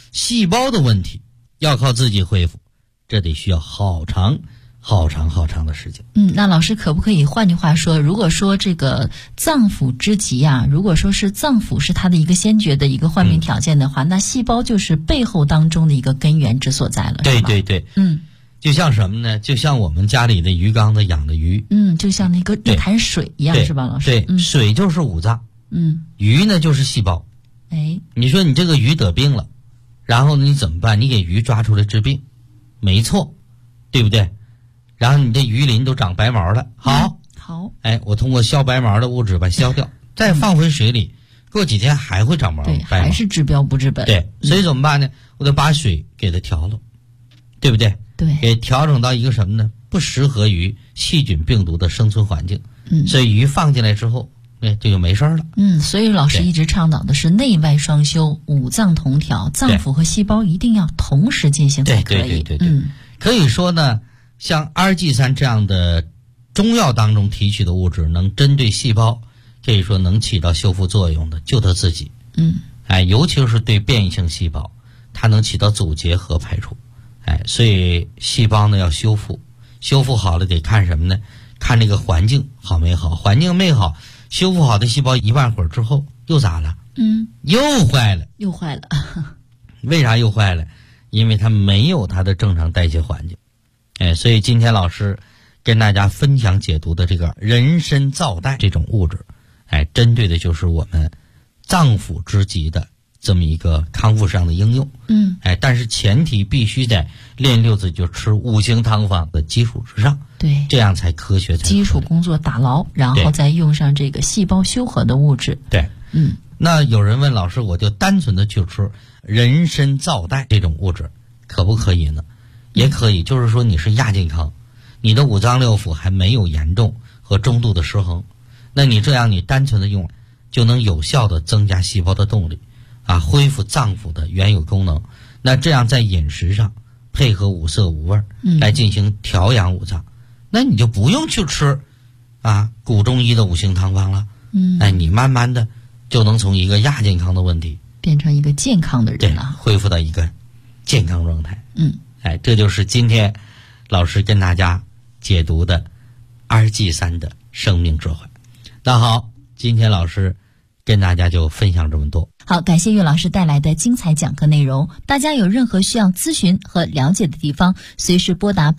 细胞的问题要靠自己恢复，这得需要好长的时间。 那老师可不可以换句话说，如果说这个脏腑之疾啊，如果说是脏腑是它的一个先决的一个患病条件的话，那细胞就是背后当中的一个根源之所在了。 对对对，就像什么呢？就像我们家里的鱼缸子养的鱼， 就像那潭水一样，是吧，老师？ 对，水就是五脏，鱼呢就是细胞。你说你这个鱼得病了，然后你怎么办？你给鱼抓出来治病，没错，对不对？然后你这鱼鳞都长白毛了，好，我通过消白毛的物质把它消掉，再放回水里，过几天还会长毛， 对，还是治标不治本。 对，所以怎么办呢？我得把水给它调了，对不对？ 对， 给调整到一个什么呢？不适合于细菌病毒的生存环境。所以鱼放进来之后，这就没事了。 所以老师一直倡导的是内外双修，五脏同调，脏腑和细胞一定要同时进行才可以。 对，可以说呢，像阿尔济酸这样的中药当中提取的物质，能针对细胞，可以说能起到修复作用的，就它自己。尤其是对变异性细胞，它能起到阻截和排除。所以细胞呢要修复好了得看什么呢？看这个环境好没好，环境没好，修复好的细胞一半会儿之后又咋了？又坏了。为啥又坏了？因为它没有它的正常代谢环境。所以今天老师跟大家分享解读的这个人参皂苷这种物质，针对的就是我们脏腑之疾的这么一个康复上的应用。但是前提必须在练六字就吃五行汤方的基础之上， 对， 这样才科学， 基础工作打牢，然后再用上这个细胞修合的物质。 对，那有人问老师，我就单纯的去吃人参皂苷这种物质可不可以呢？也可以，就是说你是亚健康，你的五脏六腑还没有严重和中度的失衡，那你这样你单纯的用就能有效的增加细胞的动力恢复脏腑的原有功能。那这样在饮食上配合五色五味来进行调养五脏，那你就不用去吃古中医的五行汤方了。你慢慢的就能从一个亚健康的问题变成一个健康的人了， 恢复到一个健康状态。这就是今天老师跟大家解读的阿尔济酸的生命智慧。那好，今天老师跟大家就分享这么多。 好，感谢岳老师带来的精彩讲课内容。大家有任何需要咨询和了解的地方，随时拨打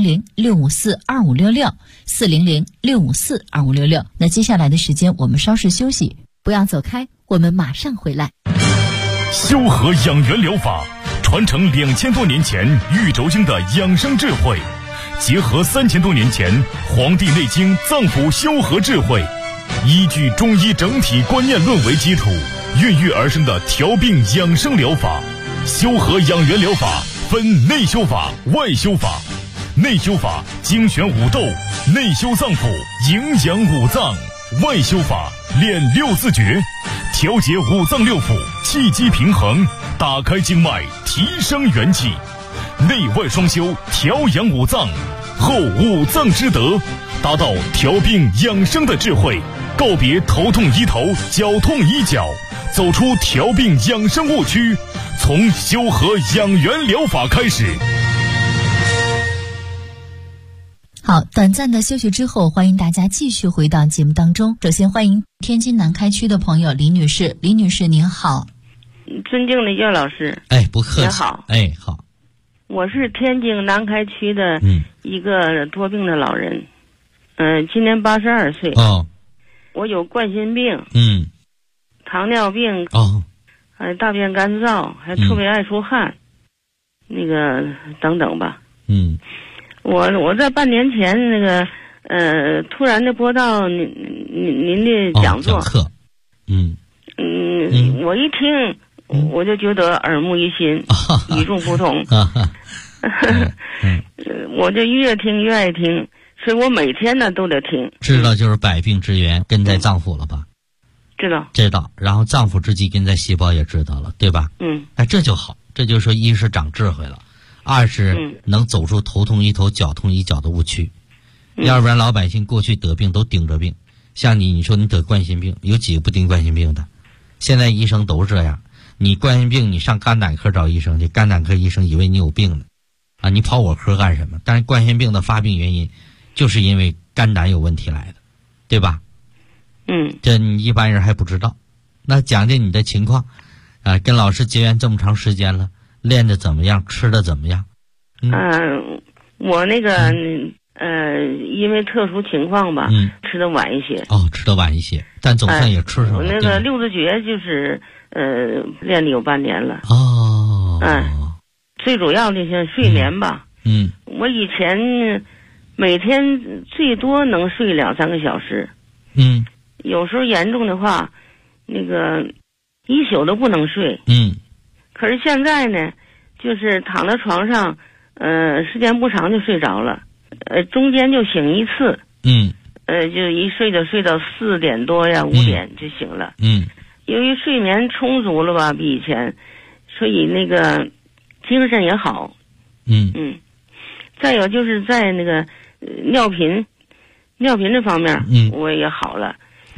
400-654-2566 400-654-2566。那接下来的时间我们稍事休息，不要走开，我们马上回来。 修和养元疗法传承2000多年前玉轴经的养生智慧，结合3000多年前《黄帝内经》脏腑修和智慧，依据中医整体观念论为基础，孕育而生的调病养生疗法。修和养元疗法分内修法、外修法。内修法精选五斗，内修脏腑，营养五脏；外修法练六字诀，调节五脏六腑，气机平衡，打开经脉，提升元气。内外双修，调养五脏，后五脏之德，达到调病养生的智慧，告别头痛医头，脚痛医脚，走出调病养生误区，从修和养元疗法开始。 好，短暂的休息之后，欢迎大家继续回到节目当中。首先欢迎天津南开区的朋友李女士。李女士您好。 尊敬的岳老师。 不客气。 你好。 好。 我是天津南开区的一个多病的老人，今年82岁。我有冠心病，糖尿病，还大便干燥，还特别爱出汗，那个等等吧。我在半年前那个突然的播到您的讲座，我一听我就觉得耳目一新，与众不同。我就越听越爱听，所以我每天呢都得听。 知道就是百病之源根在脏腑了吧？知道，然后脏腑之疾根在细胞也知道了，对吧？这就好，这就是说一是长智慧了，二是能走出头痛医头脚痛医脚的误区。要不然老百姓过去得病都盯着病，像你说你得冠心病，有几个不盯冠心病的？现在医生都是这样， 你冠心病，你上肝胆科找医生去，肝胆科医生以为你有病呢，啊，你跑我科干什么？但是冠心病的发病原因就是因为肝胆有问题来的，对吧？这你一般人还不知道。那讲讲你的情况，跟老师结缘这么长时间了，练的怎么样？吃的怎么样？ 我那个因为特殊情况吧，吃的晚一些。 吃的晚一些，但总算也吃上了。 我那个六字诀就是练了有半年了。最主要的像睡眠吧。我以前每天最多能睡2-3个小时。有时候严重的话，那个一宿都不能睡。可是现在呢，就是躺在床上，时间不长就睡着了，中间就醒一次。就一睡就睡到4点多呀，5点就醒了。由于睡眠充足了吧，比以前，所以那个精神也好。再有就是在那个尿频这方面，我也好了。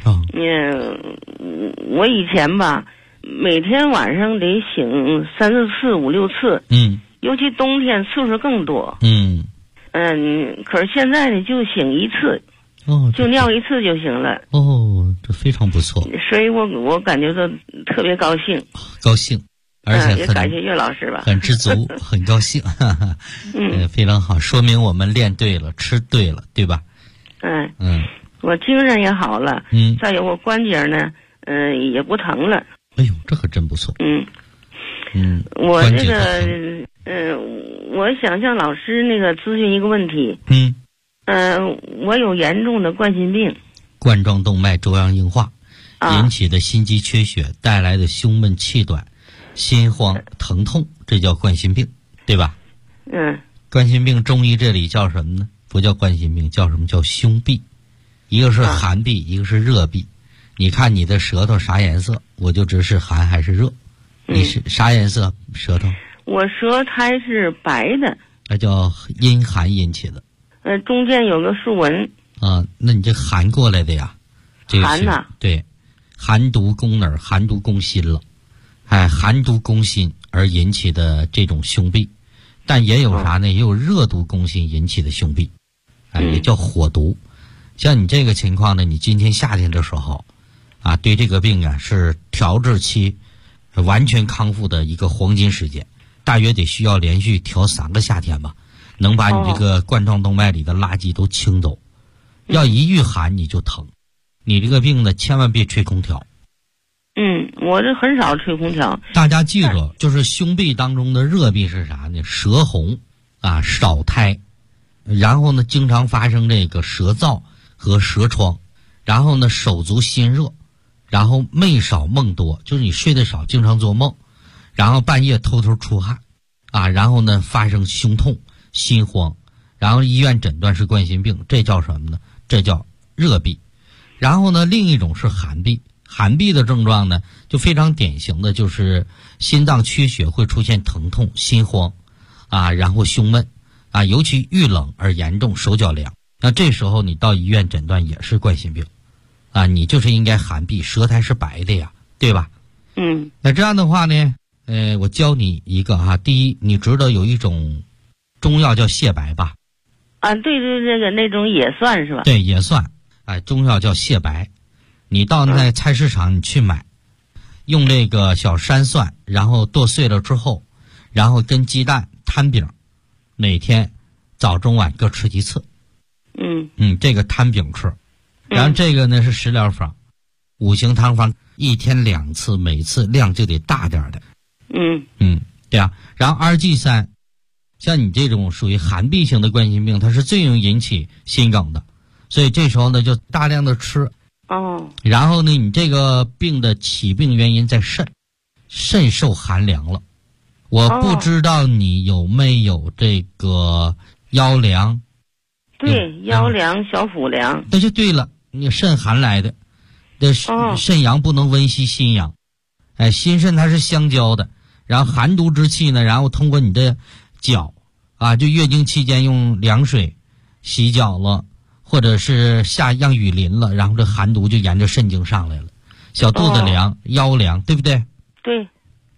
我以前吧，每天晚上得醒3、4次、5、6次。尤其冬天次数更多。可是现在呢，就醒一次。就尿一次就行了。 这非常不错。 所以我感觉到特别高兴。 而且也感谢岳老师吧， 很知足，很高兴。非常好，说明我们练对了，吃对了，对吧？我精神也好了。再有我关节呢，也不疼了。 哎呦，这可真不错。 我这个我想向老师那个咨询一个问题。我有严重的冠心病， 冠状动脉粥样硬化引起的心肌缺血带来的胸闷气短、心慌疼痛，这叫冠心病，对吧？冠心病中医这里叫什么呢？不叫冠心病，叫什么？叫胸痹。一个是寒痹，一个是热痹。你看你的舌头啥颜色，我就知是寒还是热。你是啥颜色舌头？ 我舌苔是白的。 那叫阴寒引起的。 中间有个竖纹。 那你这寒过来的呀？这个寒呐。 对，寒毒攻哪儿？寒毒攻心了。寒毒攻心而引起的这种胸痹，但也有啥呢？也有热毒攻心引起的胸痹，也叫火毒。像你这个情况呢，你今天夏天的时候，对这个病是调治期完全康复的一个黄金时间，大约得需要连续调3个夏天吧，能把你这个冠状动脉里的垃圾都清走。要一遇寒你就疼，你这个病呢，千万别吹空调。 我这很少吹空调。 大家记住，就是胸痹当中的热痹是啥呢？舌红少苔，然后呢经常发生这个舌燥和舌疮，然后呢手足心热，然后寐少梦多，就是你睡得少，经常做梦，然后半夜偷偷出汗，然后呢发生胸痛、心慌，然后医院诊断是冠心病，这叫什么呢？这叫热痹。然后呢另一种是寒痹。寒痹的症状呢，就非常典型的就是心脏缺血会出现疼痛、心慌，然后胸闷，尤其遇冷而严重，手脚凉。那这时候你到医院诊断也是冠心病，你就是应该寒痹，舌苔是白的呀，对吧？那这样的话呢，我教你一个第一，你知道有一种中药叫泻白吧？ 对，这个那种也算是吧？ 对，也算。中药叫泻白。你到那菜市场你去买，用这个小山蒜，然后剁碎了之后，然后跟鸡蛋摊饼，每天早中晚各吃1次。这个摊饼吃。然后这个呢是食疗方，5行汤方，1天2次，每次量就得大点的。对啊。然后2G3，像你这种属于寒痹型的冠心病，它是最容易引起心梗的，所以这时候呢就大量的吃。然后呢，你这个病的起病原因在肾受寒凉了。我不知道你有没有这个腰凉。 对，腰凉、小腹凉。 那就对了，你肾寒来的，肾阳不能温习心阳。心肾它是相交的，然后寒毒之气呢，然后通过你的脚就月经期间用凉水洗脚了。或者是让雨淋了，然后这寒毒就沿着肾经上来了，小肚子凉、腰凉，对不对？ 对。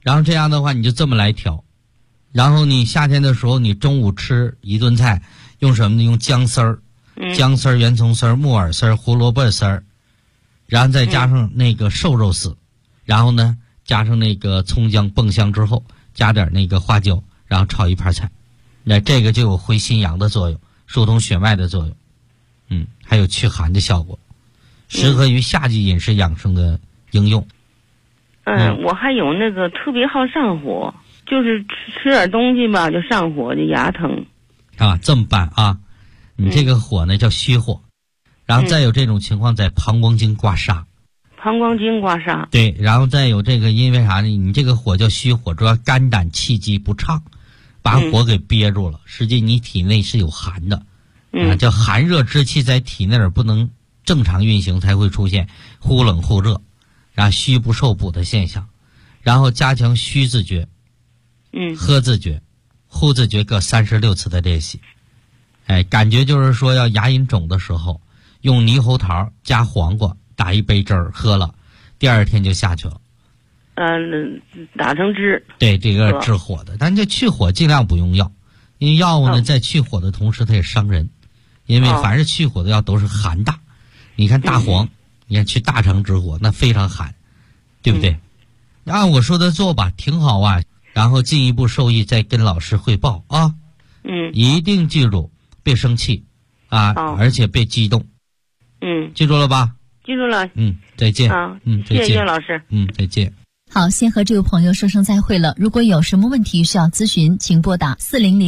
然后这样的话你就这么来调，然后你夏天的时候你中午吃一顿菜用什么呢？用姜丝儿、姜丝儿、圆葱丝儿、木耳丝儿、胡萝卜丝儿，然后再加上那个瘦肉丝，然后呢加上那个葱姜爆香之后，加点那个花椒，然后炒一盘菜，那这个就有回心阳的作用，疏通血脉的作用，还有驱寒的效果，适合于夏季饮食养生的应用。 我还有那个特别好上火，就是吃点东西吧就上火，就牙疼。 啊，这么办啊？你这个火呢叫虚火，然后再有这种情况在膀胱经刮痧。 膀胱经刮痧。对， 然后再有这个，因为啥呢？你这个火叫虚火，主要肝胆气机不畅，把火给憋住了。实际你体内是有寒的，叫寒热之气在体内不能正常运行，才会出现忽冷忽热，然后虚不受补的现象。然后加强虚自觉，喝自觉、呼自觉各36次的练习。感觉就是说要牙龈肿的时候，用猕猴桃加黄瓜打一杯汁儿喝了，第二天就下去了。 打成汁。对， 这个治火的，但这去火尽量不用药，因为药物呢在去火的同时它也伤人，因为凡是去火的药都是寒大。你看大黄，你看去大肠止火那非常寒，对不对？按我说的做吧，挺好啊。然后进一步受益再跟老师汇报啊。一定记住，别生气啊，而且别激动。记住了吧？ 记住了。 再见。 谢谢老师。 再见。 好，先和这位朋友说声再会了。如果有什么问题需要咨询，请拨打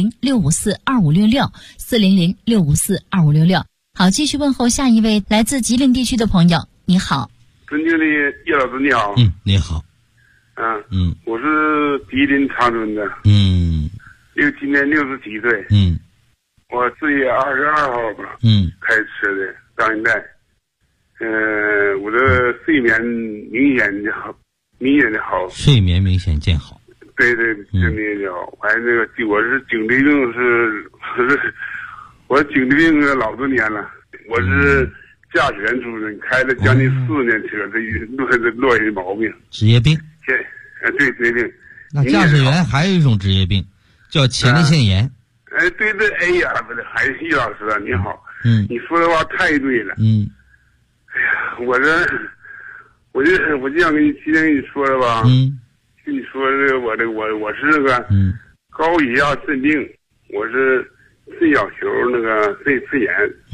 400-654-2566，400-654-2566。好，继续问候下一位来自吉林地区的朋友。你好。 尊敬的叶老师你好。 你好。 我是吉林长春的。今年67岁。我4月22号吧。开车的，到现在。我的睡眠明显的好。 睡眠明显见好。 对，睡眠就好。完这个，我是颈椎病我颈椎病老多年了。我是驾驶员出身，开了将近4年车，这落下毛病。 职业病。 对，职业病。 那驾驶员还有一种职业病，叫前列腺炎。 对，哎呀，不是，还是叶老师啊，你好。你说的话太对了。哎呀，我就想今天跟你说的吧。跟你说这个，我是那个高血压肾病，我是肾小球那个肾炎。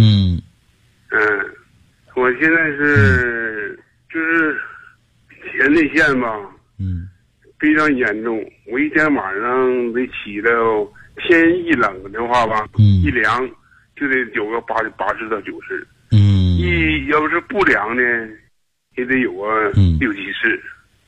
我现在是就是前列腺吧。非常严重，我一天晚上得起到，天一冷的话吧，一凉就得有个80到90。要不是不凉呢，也得有个6、7次。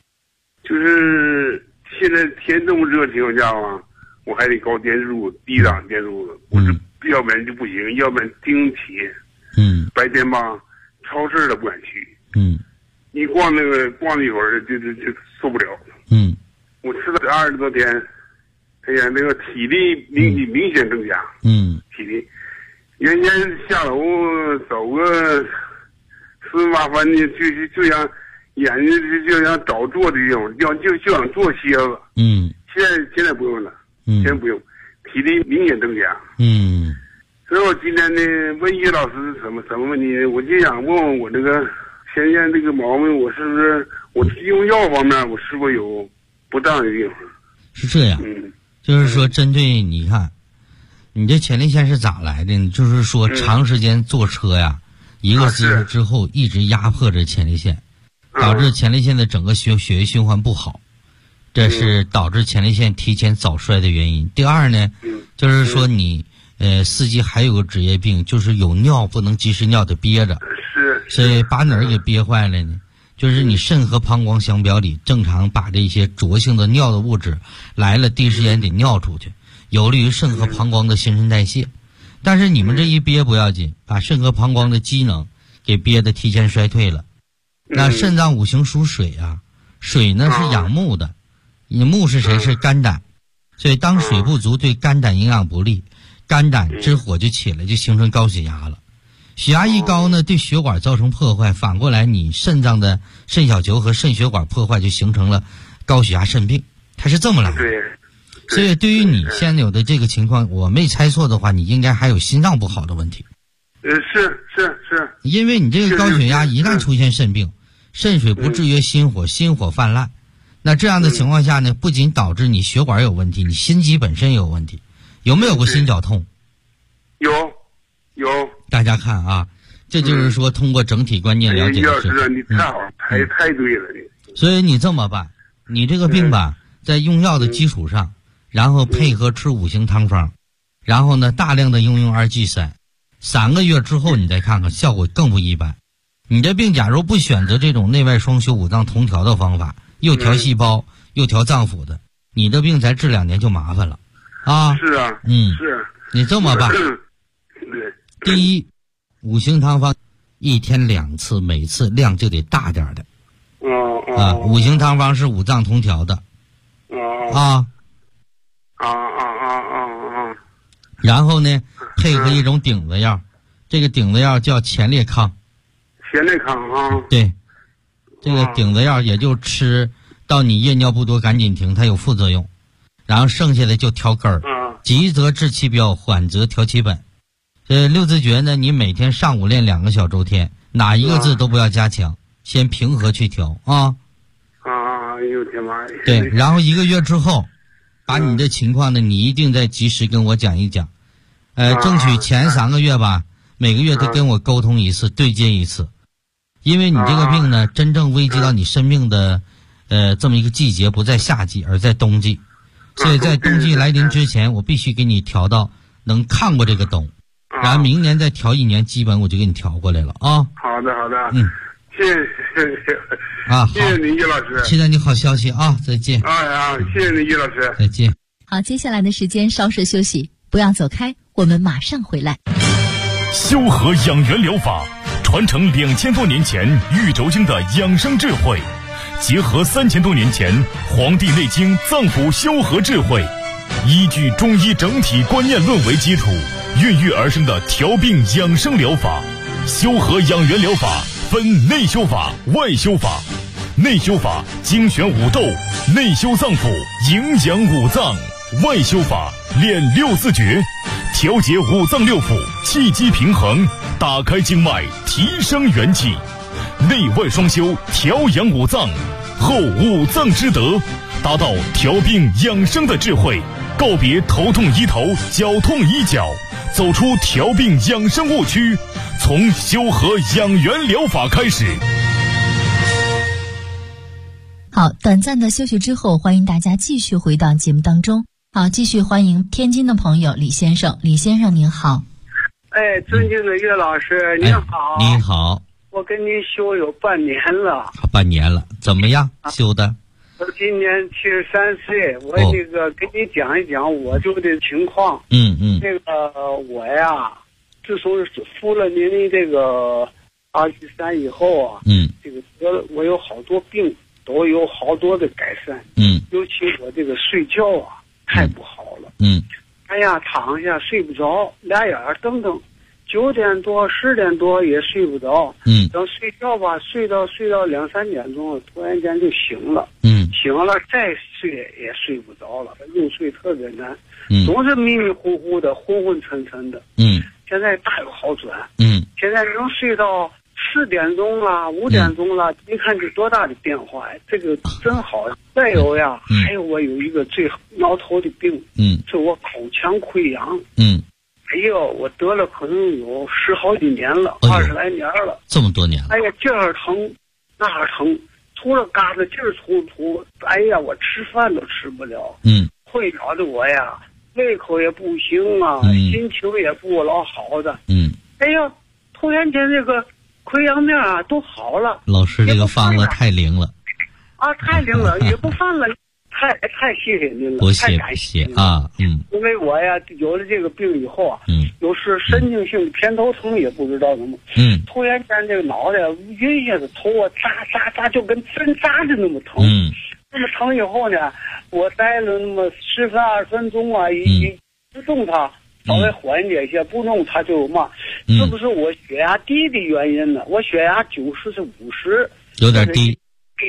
就是现在天这么热的情况下吧，我还得高电数、低档电数，我是要不然就不行，要不然经起。白天吧，超市都不敢去。一逛一会儿就受不了。我吃了20多天，哎呀，那个体力明显增加。体力，原先下楼走个10八分的，就想眼睛就想找坐的地方，就想坐歇子。现在不用了。现在不用，体力明显增加。所以我今天呢问叶老师什么问题呢？我就想问问我这个前列腺这个毛病，我是不是我用药方面我是不是有不当的地方？ 是这样。就是说针对你看你这前列腺是咋来的呢？就是说长时间坐车呀，一个姿势之后一直压迫着前列腺，导致前列腺的整个血液循环不好，这是导致前列腺提前早衰的原因。第二呢，就是说你司机还有个职业病，就是有尿不能及时尿的憋着。所以把哪儿给憋坏了呢？就是你肾和膀胱相表里，正常把这些浊性的尿的物质来了，第一时间得尿出去，有利于肾和膀胱的新陈代谢。但是你们这一憋不要紧，把肾和膀胱的机能给憋得提前衰退了。那肾脏五行属水啊，水呢是养木的，你木是谁？是肝胆。所以当水不足，对肝胆营养不利，肝胆之火就起来，就形成高血压了。血压一高呢，对血管造成破坏，反过来你肾脏的肾小球和肾血管破坏，就形成了高血压肾病。 它是这么来的。 对。 所以对于你现在有的这个情况，我没猜错的话，你应该还有心脏不好的问题。 是。 因为你这个高血压一旦出现肾病，肾水不制约心火，心火泛滥，那这样的情况下呢，不仅导致你血管有问题，你心肌本身也有问题。有没有过心绞痛？ 有。 大家看啊，这就是说通过整体观念了解的是。你太好，太对了你。 所以你这么办，你这个病吧，在用药的基础上，然后配合吃5行汤方，然后呢大量的应用2G3，3个月之后你再看看，效果更不一般。你这病假如不选择这种内外双修五脏同调的方法，又调细胞又调脏腑的，你的病才治2年就麻烦了啊。 是啊。是。 你这么办， 对。 第一，5行汤方1天2次，每次量就得大点的。5行汤方是五脏同调的。然后呢，配合一种顶子药，这个顶子药叫前列康。对，这个顶子药也就吃到你夜尿不多赶紧停，它有副作用。然后剩下的就调根儿，急则治其标，缓则调其本。六字诀呢，你每天上午练2个小周天，哪一个字都不要加强，先平和去调啊。 哎呦天妈呀！ 对，然后1个月之后，把你的情况呢，你一定再及时跟我讲一讲。争取前3个月吧，每个月都跟我沟通一次，对接一次。因为你这个病呢，真正危及到你生命的这么一个季节不在夏季，而在冬季。所以在冬季来临之前，我必须给你调到能抗过这个冬，然后明年再调1年，基本我就给你调过来了啊。 好的。谢谢谢谢你，叶老师， 期待你好消息啊！再见。 谢谢你，叶老师， 再见。 好，接下来的时间稍事休息，不要走开，我们马上回来。 修和养元疗法传承2000多年前玉轴经的养生智慧，结合3000多年前《黄帝内经》脏腑修和智慧，依据中医整体观念论为基础，孕育而生的调病养生疗法。修和养元疗法分内修法、外修法。内修法精选五斗，内修脏腑，营养五脏；外修法练6字诀，调节五脏六腑，气机平衡，打开经脉，提升元气。内外双修，调养五脏，后五脏之德，达到调病养生的智慧，告别头痛医头，脚痛医脚，走出调病养生误区，从修和养元疗法开始。 好，短暂的休息之后，欢迎大家继续回到节目当中。好，继续欢迎天津的朋友李先生。李先生您好。 尊敬的岳老师您好。 你好。 我跟您修有半年了。 半年了，怎么样修的？ 我今年73岁，我这个给你讲一讲我这个情况。这个我呀，自从服了您的这个2G3以后啊，这个我有好多病都有好多的改善。尤其我这个睡觉啊太不好了。哎呀，躺下睡不着，俩眼瞪瞪，9点多10点多也睡不着。等睡觉吧，睡到2、3点钟，突然间就醒了。醒了再睡也睡不着了，入睡特别难。总是迷迷糊糊的，昏昏沉沉的。现在大有好转。现在能睡到4点钟了，5点钟了，你看这多大的变化呀！这个真好。再有呀，还有我有一个最挠头的病，是我口腔溃疡。哎呦，我得了可能有10好几年了，20来年了， 这么多年了。 哎呀，这儿疼，那儿疼，除了嘎子劲儿吐，哎呀，我吃饭都吃不了。会搞得我呀，胃口也不行啊，心情也不老好的。哎呀，突然间这个溃疡面啊都好了。 老师这个方子太灵了。 太灵了，也不犯了。太谢谢您了，太感谢啊！ 因为我呀有了这个病以后啊，有时神经性的偏头疼也不知道怎么，突然间这个脑袋晕下的头啊扎就跟针扎的那么疼。那么疼以后呢，我待了那么10分20分钟啊，一不动它稍微缓解一些，不弄它就嘛，是不是我血压低的原因呢？我血压90是50， 有点低。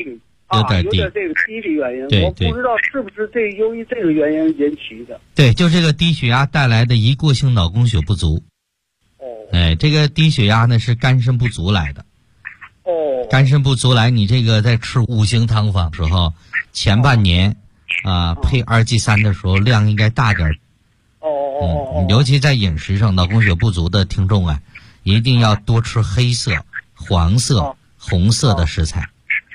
有点低， 有点这个低的原因，我不知道是不是由于这个原因引起的。 对，就这个低血压带来的一过性脑供血不足。这个低血压呢是肝肾不足来的。肝肾不足来，你这个在吃五行汤方时候，前半年配2G3的时候量应该大点。尤其在饮食上，脑供血不足的听众啊，一定要多吃黑色、黄色、红色的食材。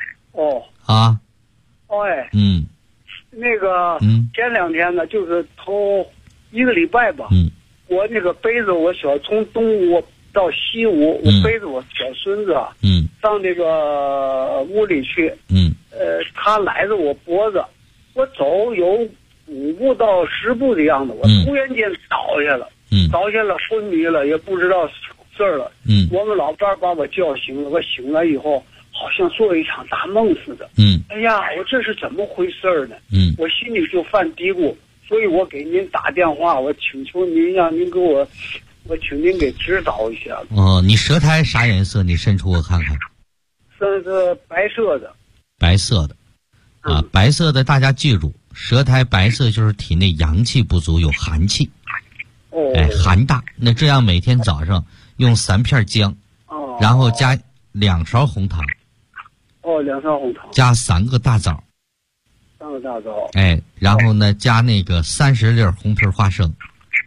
那个前2天呢，就是头1个礼拜吧，我那个背着我从东屋到西屋，我背着我小孙子上那个屋里去，他揽着我脖子，我走有5步到10步的样子，我突然间倒下了，昏迷了，也不知道事儿了。我们老伴儿把我叫醒了，我醒来以后好像做了一场大梦似的。哎呀，我这是怎么回事呢？我心里就犯嘀咕，所以我给您打电话，我请求您让您给我请您给指导一下。 你舌苔啥颜色？你伸出我看看。 是白色的。 白色的，白色的，大家记住，舌苔白色就是体内阳气不足，有寒气。寒大。那这样每天早上用3片姜，然后加2勺红糖。 2勺红糖。加 3个大枣。 3个大枣。 然后呢，加那个30粒红皮花生。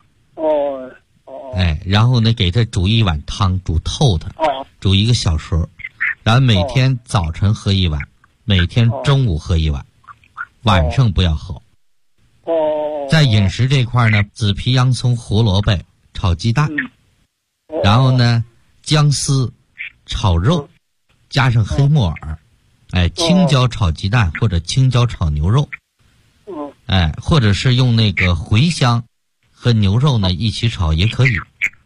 然后呢，给它煮一碗汤，煮透它，煮1个小时，然后每天早晨喝1碗，每天中午喝1碗，晚上不要喝。在饮食这块呢，紫皮、洋葱、胡萝卜炒鸡蛋，然后呢，姜丝炒肉，加上黑木耳，青椒炒鸡蛋或者青椒炒牛肉，或者是用那个茴香和牛肉呢一起炒也可以。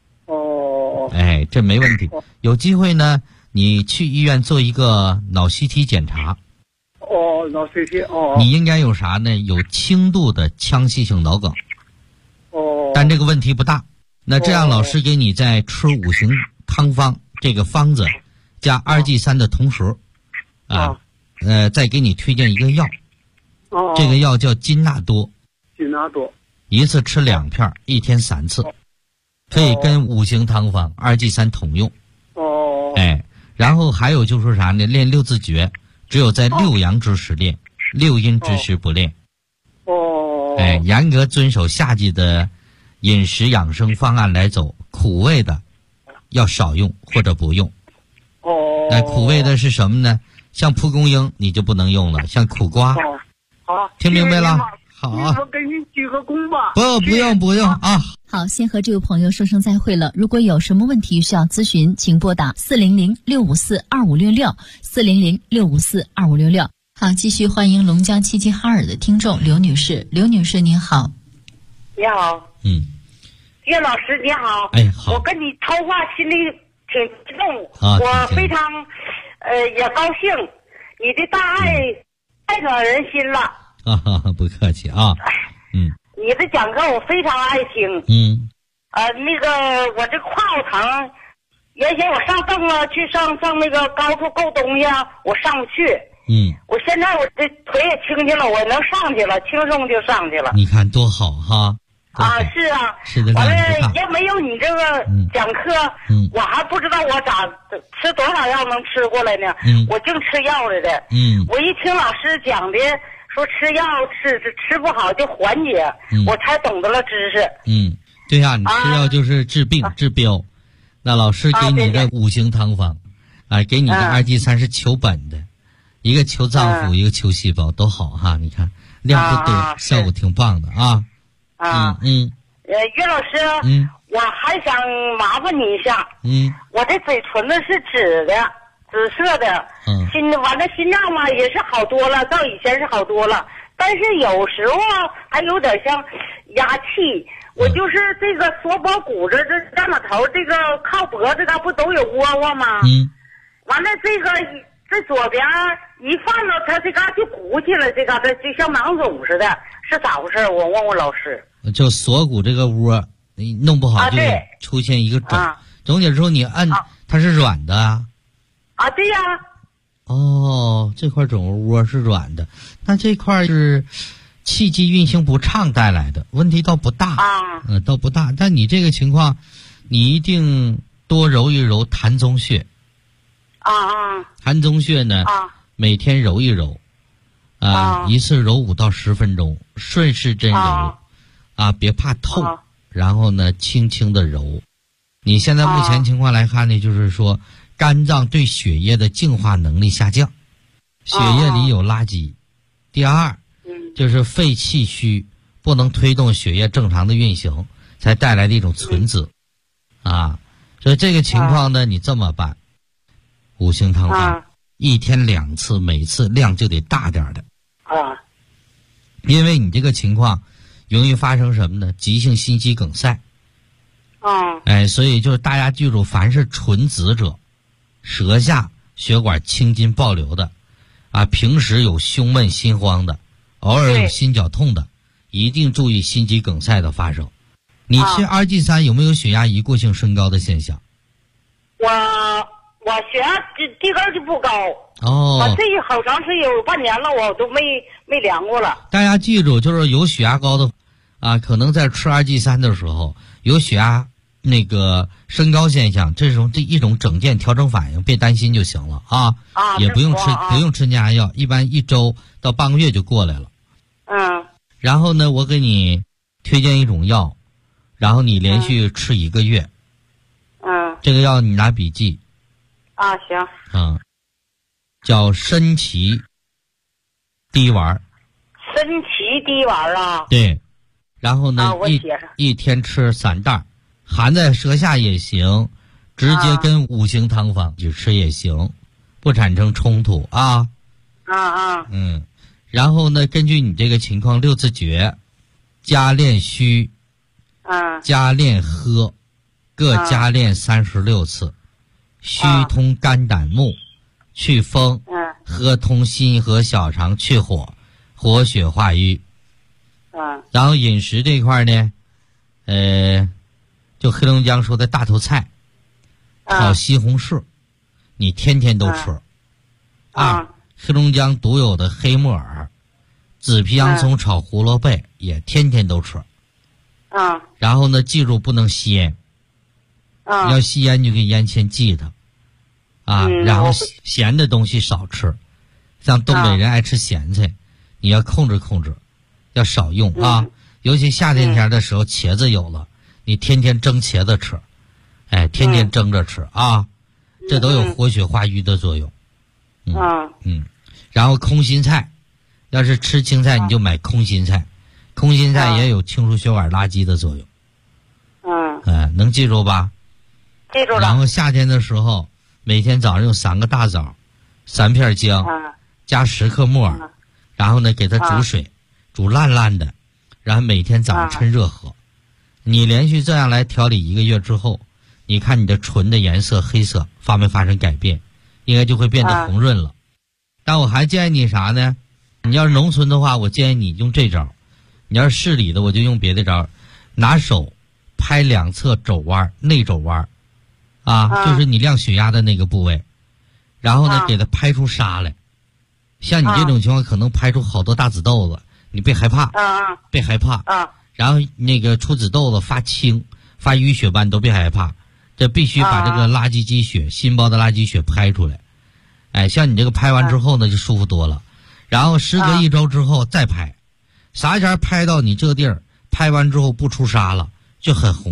这没问题。有机会呢，你去医院做一个脑 CT 检查。 脑 CT。 你应该有啥呢？有轻度的腔隙性脑梗。但这个问题不大。那这样，老师给你在吃五行汤方这个方子加2G3的同时，再给你推荐一个药。这个药叫金纳多。一次吃2片，1天3次。可以跟五行汤方2G3统用。然后还有就是啥呢？练6字诀，只有在6阳之时练，6阴之时不练。严格遵守夏季的饮食养生方案来走，苦味的要少用或者不用。苦味的是什么呢？像蒲公英你就不能用了，像苦瓜。听明白了？好， 我给您鞠个躬吧。 不用啊。 好，先和这位朋友说声再会了。如果有什么问题需要咨询，请拨打400-654-2566 400-654-2566。好，继续欢迎龙江齐齐哈尔的听众刘女士。刘女士您好。 你好。岳老师你好。 好。 我跟你通话心里挺激动，我非常也高兴，你的大爱太暖人心了。 不客气啊。 你的讲课我非常爱听。那个我这胯骨疼，原先我上凳啊，去上那个高处够东西啊，我上不去。我现在我这腿也轻去了，我能上去了，轻松就上去了。 你看多好哈。 是啊。 是的。 完了，要没有你这个讲课，我还不知道我咋吃多少药能吃过来呢。我净吃药来的。我一听老师讲的。说吃药吃不好就缓解，我才懂得了知识。 对呀，你吃药就是治病治标。那老师给你的五行汤方，给你的2G3是求本的，一个求脏腑，一个求细胞，都好哈。你看量不多，效果挺棒的啊。 岳老师，我还想麻烦你一下。我这嘴唇子是紫色的，心脏嘛也是好多了，到以前是好多了，但是有时候还有点像压气。我就是这个锁骨骨这站马头，这个靠脖子这不都有窝窝吗？完了这左边一放到它这嘎就鼓起来，这嘎它就像囊肿似的，是咋回事？我问问老师。 就锁骨这个窝，你弄不好就出现一个肿。肿起来之后你按它是软的啊。 对呀。 哦，这块肿窝是软的，那这块是气机运行不畅带来的，问题倒不大倒不大。但你这个情况，你一定多揉一揉膻中穴。膻中穴呢，每天揉一揉，一次揉5到10分钟，顺时针揉，别怕痛，然后呢，轻轻的揉。你现在目前情况来看呢，就是说肝脏对血液的净化能力下降，血液里有垃圾。第二，就是肺气虚，不能推动血液正常的运行，才带来的一种存子。所以这个情况呢，你这么办，5星汤饭，1天2次，每次量就得大点的。因为你这个情况容易发生什么呢？急性心肌梗塞。所以就是大家记住，凡是纯子者，舌下血管青筋暴流的，平时有胸闷心慌的，偶尔有心绞痛的，一定注意心肌梗塞的发生。你吃2G3有没有血压一过性升高的现象？ 我血压低根就不高。我这好长时间有半年了，我都没量过了。 大家记住，就是有血压高的可能在吃2G3的时候有血压那个升高现象，这一种整件调整反应，别担心就行了也不用吃降压药，一般1周到半个月就过来了。然后呢，我给你推荐一种药，然后你连续吃1个月。这个药你拿笔记。 行。 叫参芪滴丸。 参芪滴丸对。然后呢，一天吃3袋，含在舌下也行，直接跟5星汤方去吃也行，不产生冲突然后呢，根据你这个情况，6字诀，加练虚，加练喝，各加练36次，虚通肝胆目，祛风，喝通心和小肠，去火，活血化瘀。然后饮食这块呢，就黑龙江说的大头菜，炒西红柿，你天天都吃。黑龙江独有的黑木耳，紫皮洋葱炒胡萝卜也天天都吃。然后呢，记住不能吸烟。要吸烟就给烟签记它。然后咸的东西少吃，像东北人爱吃咸菜，你要控制控制，要少用尤其夏天天的时候，茄子有了，你天天蒸茄子吃，天天蒸着吃这都有活血化瘀的作用。然后空心菜，要是吃青菜你就买空心菜，空心菜也有清除血管垃圾的作用。能记住吧？ 记住了。 然后夏天的时候，每天早上用3个大枣，3片姜，加10克木耳，然后呢给它煮水，煮烂烂的，然后每天早上趁热喝。你连续这样来调理1个月之后，你看你的唇的颜色黑色发没发生改变，应该就会变得红润了。但我还建议你啥呢？你要是农村的话，我建议你用这招；你要是市里的，我就用别的招。拿手拍2侧肘弯，内肘弯，就是你量血压的那个部位，然后呢给它拍出痧来。像你这种情况，可能拍出好多大紫豆子，你别害怕，别害怕。然后那个出紫豆子发青、发淤血斑都别害怕，这必须把这个垃圾积血、心包的垃圾血拍出来。像你这个拍完之后呢，就舒服多了。然后时隔1周之后再拍，啥前拍到你这地儿，拍完之后不出痧了，就很红。